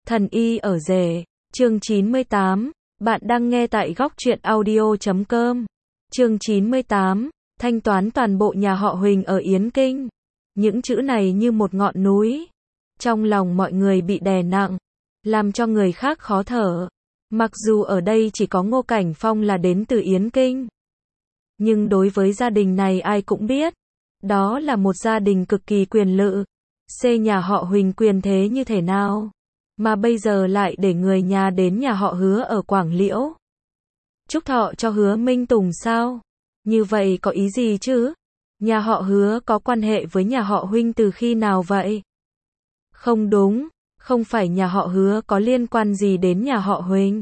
Thần y ở rể, chương 98, bạn đang nghe tại góc truyện audio.com. Chương 98, thanh toán toàn bộ nhà họ Huỳnh ở Yến Kinh. Những chữ này như một ngọn núi. Trong lòng mọi người bị đè nặng, làm cho người khác khó thở. Mặc dù ở đây chỉ có Ngô Cảnh Phong là đến từ Yến Kinh. Nhưng đối với gia đình này ai cũng biết. Đó là một gia đình cực kỳ quyền lự. Nhà họ Huỳnh quyền thế như thế nào? Mà bây giờ lại để người nhà đến nhà họ Hứa ở Quảng Liễu. Chúc thọ cho Hứa Minh Tùng sao? Như vậy có ý gì chứ? Nhà họ Hứa có quan hệ với nhà họ Huỳnh từ khi nào vậy? Không đúng, không phải nhà họ Hứa có liên quan gì đến nhà họ Huỳnh.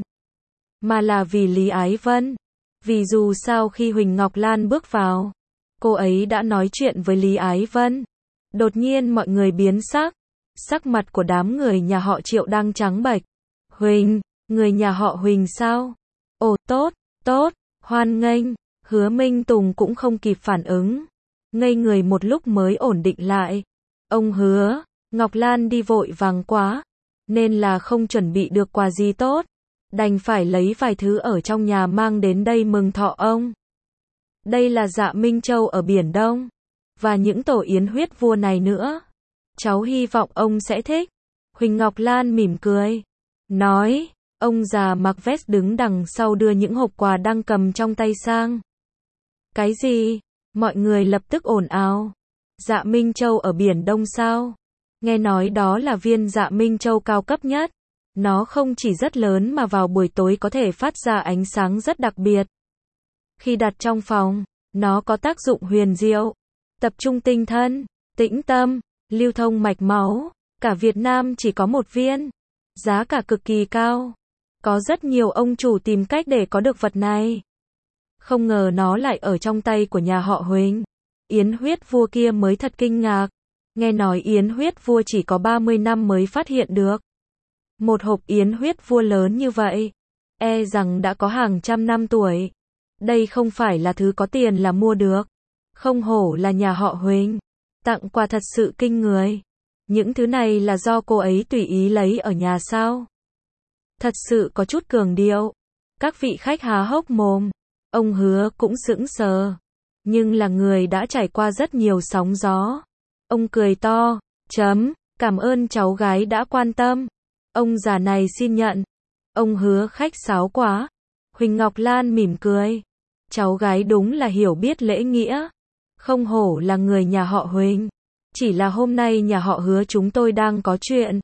Mà là vì Lý Ái Vân. Vì dù sao khi Huỳnh Ngọc Lan bước vào, cô ấy đã nói chuyện với Lý Ái Vân. Đột nhiên mọi người biến sắc. Sắc mặt của đám người nhà họ Triệu đang trắng bệch. Huỳnh, người nhà họ Huỳnh sao? Ồ tốt, tốt, hoan nghênh. Hứa Minh Tùng cũng không kịp phản ứng. Ngây người một lúc mới ổn định lại. Ông Hứa, Ngọc Lan đi vội vàng quá. Nên là không chuẩn bị được quà gì tốt. Đành phải lấy vài thứ ở trong nhà mang đến đây mừng thọ ông. Đây là Dạ Minh Châu ở Biển Đông. Và những tổ yến huyết vua này nữa. Cháu hy vọng ông sẽ thích. Huỳnh Ngọc Lan mỉm cười. Nói, ông già mặc vest đứng đằng sau đưa những hộp quà đang cầm trong tay sang. Cái gì? Mọi người lập tức ồn ào. Dạ Minh Châu ở Biển Đông sao? Nghe nói đó là viên Dạ Minh Châu cao cấp nhất. Nó không chỉ rất lớn mà vào buổi tối có thể phát ra ánh sáng rất đặc biệt. Khi đặt trong phòng, nó có tác dụng huyền diệu. Tập trung tinh thần, tĩnh tâm, lưu thông mạch máu. Cả Việt Nam chỉ có một viên. Giá cả cực kỳ cao. Có rất nhiều ông chủ tìm cách để có được vật này. Không ngờ nó lại ở trong tay của nhà họ Huỳnh. Yến huyết vua kia mới thật kinh ngạc. Nghe nói yến huyết vua chỉ có 30 năm mới phát hiện được. Một hộp yến huyết vua lớn như vậy. E rằng đã có hàng trăm năm tuổi. Đây không phải là thứ có tiền là mua được. Không hổ là nhà họ Huỳnh. Tặng quà thật sự kinh người. Những thứ này là do cô ấy tùy ý lấy ở nhà sao? Thật sự có chút cường điệu. Các vị khách há hốc mồm. Ông Hứa cũng sững sờ. Nhưng là người đã trải qua rất nhiều sóng gió. Ông cười to. Cảm ơn cháu gái đã quan tâm. Ông già này xin nhận. Ông Hứa khách sáo quá. Huỳnh Ngọc Lan mỉm cười. Cháu gái đúng là hiểu biết lễ nghĩa. Không hổ là người nhà họ Huỳnh. Chỉ là hôm nay nhà họ Hứa chúng tôi đang có chuyện.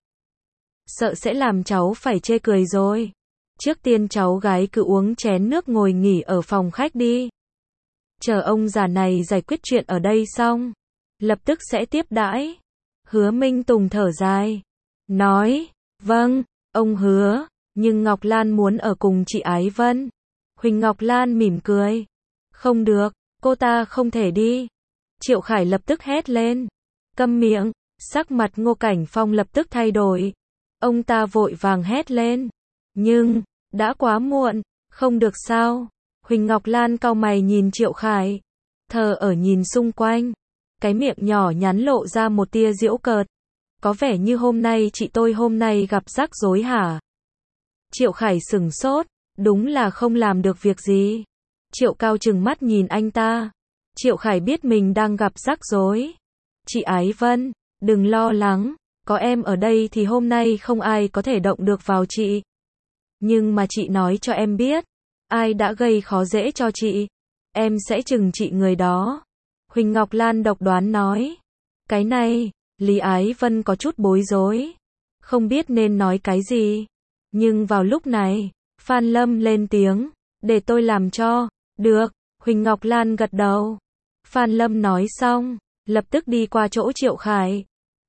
Sợ sẽ làm cháu phải chê cười rồi. Trước tiên cháu gái cứ uống chén nước ngồi nghỉ ở phòng khách đi. Chờ ông già này giải quyết chuyện ở đây xong. Lập tức sẽ tiếp đãi. Hứa Minh Tùng thở dài. Nói, vâng, ông Hứa. Nhưng Ngọc Lan muốn ở cùng chị Ái Vân. Huỳnh Ngọc Lan mỉm cười. Không được, cô ta không thể đi. Triệu Khải lập tức hét lên. Câm miệng. Sắc mặt Ngô Cảnh Phong lập tức thay đổi. Ông ta vội vàng hét lên. Nhưng, đã quá muộn. Không được sao? Huỳnh Ngọc Lan cau mày nhìn Triệu Khải. Thờ ở nhìn xung quanh. Cái miệng nhỏ nhắn lộ ra một tia giễu cợt. Có vẻ như hôm nay chị tôi hôm nay gặp rắc rối hả? Triệu Khải sửng sốt. Đúng là không làm được việc gì. Triệu Cao trừng mắt nhìn anh ta. Triệu Khải biết mình đang gặp rắc rối. Chị Ái Vân, đừng lo lắng. Có em ở đây thì hôm nay không ai có thể động được vào chị. Nhưng mà chị nói cho em biết. Ai đã gây khó dễ cho chị. Em sẽ trừng trị người đó. Huỳnh Ngọc Lan độc đoán nói. Cái này, Lý Ái Vân có chút bối rối. Không biết nên nói cái gì. Nhưng vào lúc này, Phan Lâm lên tiếng. Để tôi làm cho. Được, Huỳnh Ngọc Lan gật đầu. Phan Lâm nói xong, lập tức đi qua chỗ Triệu Khải.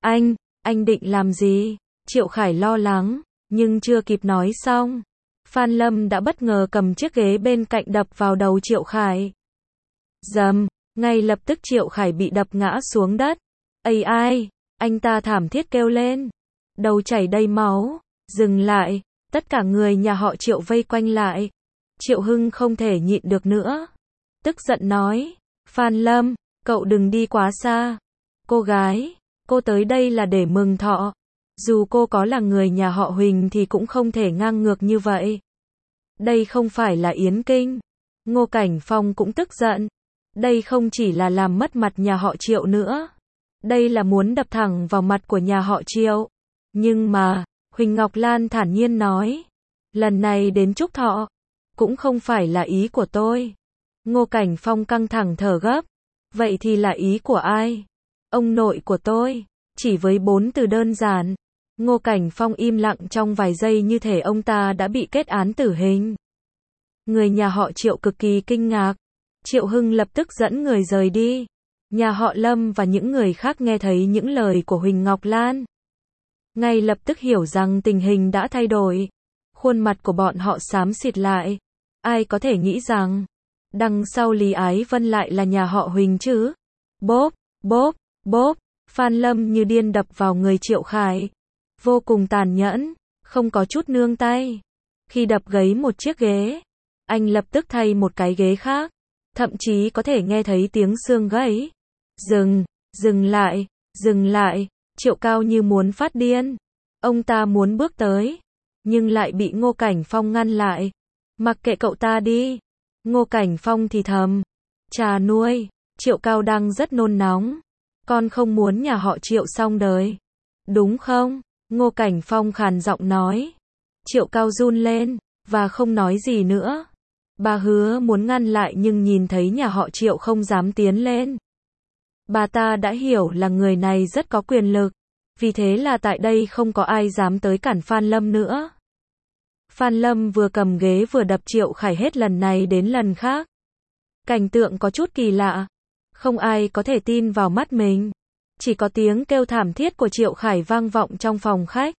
Anh định làm gì? Triệu Khải lo lắng, nhưng chưa kịp nói xong. Phan Lâm đã bất ngờ cầm chiếc ghế bên cạnh đập vào đầu Triệu Khải. Dầm, ngay lập tức Triệu Khải bị đập ngã xuống đất. Ai, anh ta thảm thiết kêu lên. Đầu chảy đầy máu. Dừng lại, tất cả người nhà họ Triệu vây quanh lại. Triệu Hưng không thể nhịn được nữa. Tức giận nói, Phan Lâm, cậu đừng đi quá xa. Cô gái, cô tới đây là để mừng thọ. Dù cô có là người nhà họ Huỳnh thì cũng không thể ngang ngược như vậy. Đây không phải là Yến Kinh. Ngô Cảnh Phong cũng tức giận. Đây không chỉ là làm mất mặt nhà họ Triệu nữa. Đây là muốn đập thẳng vào mặt của nhà họ Triệu. Nhưng mà, Huỳnh Ngọc Lan thản nhiên nói. Lần này đến chúc thọ. Cũng không phải là ý của tôi. Ngô Cảnh Phong căng thẳng thở gấp. Vậy thì là ý của ai? Ông nội của tôi. Chỉ với 4 từ đơn giản. Ngô Cảnh Phong im lặng trong vài giây như thể ông ta đã bị kết án tử hình. Người nhà họ Triệu cực kỳ kinh ngạc. Triệu Hưng lập tức dẫn người rời đi. Nhà họ Lâm và những người khác nghe thấy những lời của Huỳnh Ngọc Lan. Ngay lập tức hiểu rằng tình hình đã thay đổi. Khuôn mặt của bọn họ xám xịt lại. Ai có thể nghĩ rằng, đằng sau Lý Ái Vân lại là nhà họ Huỳnh chứ? Bốp, bốp, bốp, Phan Lâm như điên đập vào người Triệu Khải. Vô cùng tàn nhẫn, không có chút nương tay. Khi đập gãy một chiếc ghế, anh lập tức thay một cái ghế khác. Thậm chí có thể nghe thấy tiếng xương gãy. Dừng lại, Triệu Cao như muốn phát điên. Ông ta muốn bước tới, nhưng lại bị Ngô Cảnh Phong ngăn lại. Mặc kệ cậu ta đi. Ngô Cảnh Phong thì thầm. Trà nuôi, Triệu Cao đang rất nôn nóng. Con không muốn nhà họ Triệu xong đời. Đúng không? Ngô Cảnh Phong khàn giọng nói. Triệu Cao run lên, và không nói gì nữa. Bà hứa muốn ngăn lại nhưng nhìn thấy nhà họ Triệu không dám tiến lên. Bà ta đã hiểu là người này rất có quyền lực. Vì thế là tại đây không có ai dám tới cản Phan Lâm nữa. Phan Lâm vừa cầm ghế vừa đập Triệu Khải hết lần này đến lần khác. Cảnh tượng có chút kỳ lạ. Không ai có thể tin vào mắt mình. Chỉ có tiếng kêu thảm thiết của Triệu Khải vang vọng trong phòng khách.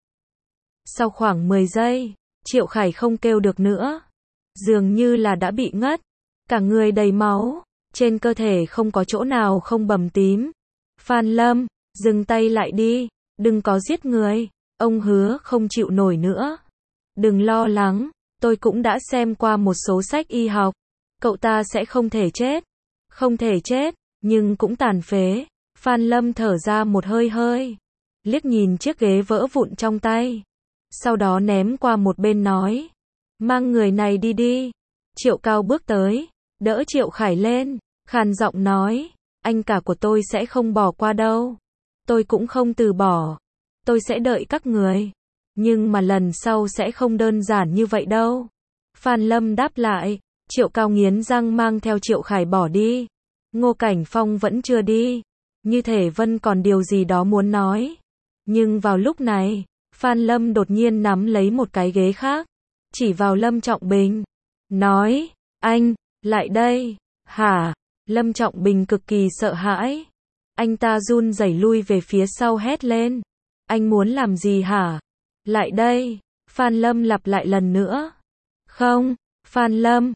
Sau khoảng 10 giây, Triệu Khải không kêu được nữa. Dường như là đã bị ngất. Cả người đầy máu. Trên cơ thể không có chỗ nào không bầm tím. Phan Lâm, dừng tay lại đi. Đừng có giết người. Ông hứa không chịu nổi nữa. Đừng lo lắng. Tôi cũng đã xem qua một số sách y học. Cậu ta sẽ không thể chết. Không thể chết, nhưng cũng tàn phế. Phan Lâm thở ra một hơi. Liếc nhìn chiếc ghế vỡ vụn trong tay. Sau đó ném qua một bên nói. Mang người này đi đi. Triệu Cao bước tới. Đỡ Triệu Khải lên. Khàn giọng nói. Anh cả của tôi sẽ không bỏ qua đâu. Tôi cũng không từ bỏ. Tôi sẽ đợi các người. Nhưng mà lần sau sẽ không đơn giản như vậy đâu. Phan Lâm đáp lại. Triệu Cao nghiến răng mang theo Triệu Khải bỏ đi. Ngô Cảnh Phong vẫn chưa đi. Như thể Vân còn điều gì đó muốn nói. Nhưng vào lúc này, Phan Lâm đột nhiên nắm lấy một cái ghế khác. Chỉ vào Lâm Trọng Bình. Nói, anh, lại đây. Hả? Lâm Trọng Bình cực kỳ sợ hãi. Anh ta run rẩy lui về phía sau hét lên. Anh muốn làm gì hả? Lại đây. Phan Lâm lặp lại lần nữa. Không, Phan Lâm,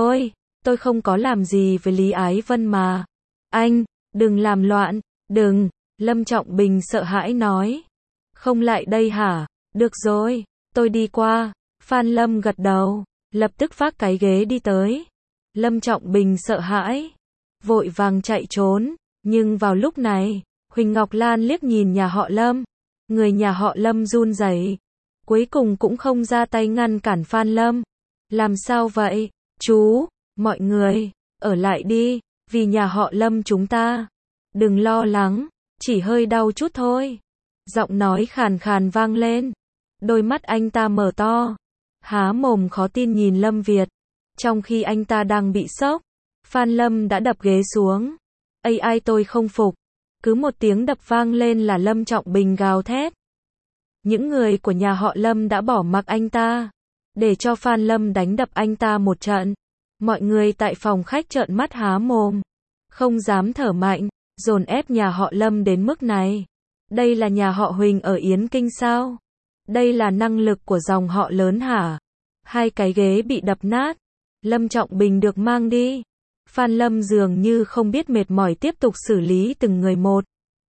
tôi không có làm gì với Lý Ái Vân mà. Anh, đừng làm loạn, đừng. Lâm Trọng Bình sợ hãi nói. Không lại đây hả? Được rồi, tôi đi qua. Phan Lâm gật đầu, lập tức vác cái ghế đi tới. Lâm Trọng Bình sợ hãi, vội vàng chạy trốn. Nhưng vào lúc này, Huỳnh Ngọc Lan liếc nhìn nhà họ Lâm. Người nhà họ Lâm run rẩy, cuối cùng cũng không ra tay ngăn cản Phan Lâm. Làm sao vậy? Chú, mọi người, ở lại đi, vì nhà họ Lâm chúng ta. Đừng lo lắng, chỉ hơi đau chút thôi. Giọng nói khàn khàn vang lên. Đôi mắt anh ta mở to, há mồm khó tin nhìn Lâm Việt. Trong khi anh ta đang bị sốc, Phan Lâm đã đập ghế xuống. Ai tôi không phục. Cứ một tiếng đập vang lên là Lâm Trọng Bình gào thét. Những người của nhà họ Lâm đã bỏ mặc anh ta, để cho Phan Lâm đánh đập anh ta một trận. Mọi người tại phòng khách trợn mắt há mồm, không dám thở mạnh, dồn ép nhà họ Lâm đến mức này. Đây là nhà họ Huỳnh ở Yến Kinh sao? Đây là năng lực của dòng họ lớn hả? Hai cái ghế bị đập nát. Lâm Trọng Bình được mang đi. Phan Lâm dường như không biết mệt mỏi tiếp tục xử lý từng người một.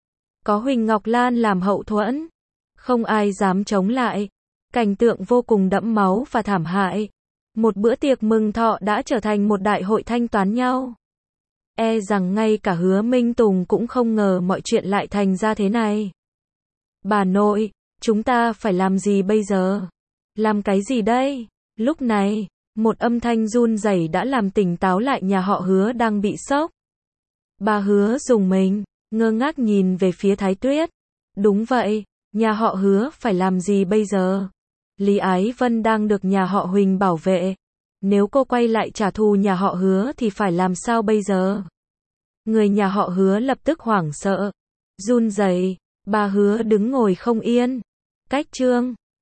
Có Huỳnh Ngọc Lan làm hậu thuẫn, không ai dám chống lại. Cảnh tượng vô cùng đẫm máu và thảm hại. Một bữa tiệc mừng thọ đã trở thành một đại hội thanh toán nhau. E rằng ngay cả Hứa Minh Tùng cũng không ngờ mọi chuyện lại thành ra thế này. Bà nội, Chúng ta phải làm gì bây giờ? Làm cái gì đây? Lúc này, một âm thanh run rẩy đã làm tỉnh táo lại nhà họ Hứa đang bị sốc. Bà Hứa rùng mình, ngơ ngác nhìn về phía Thái Tuyết. Đúng vậy, nhà họ Hứa phải làm gì bây giờ? Lý Ái Vân đang được nhà họ Huỳnh bảo vệ. Nếu cô quay lại trả thù nhà họ Hứa thì phải làm sao bây giờ? Người nhà họ Hứa lập tức hoảng sợ, run rẩy, bà Hứa đứng ngồi không yên. Cách chương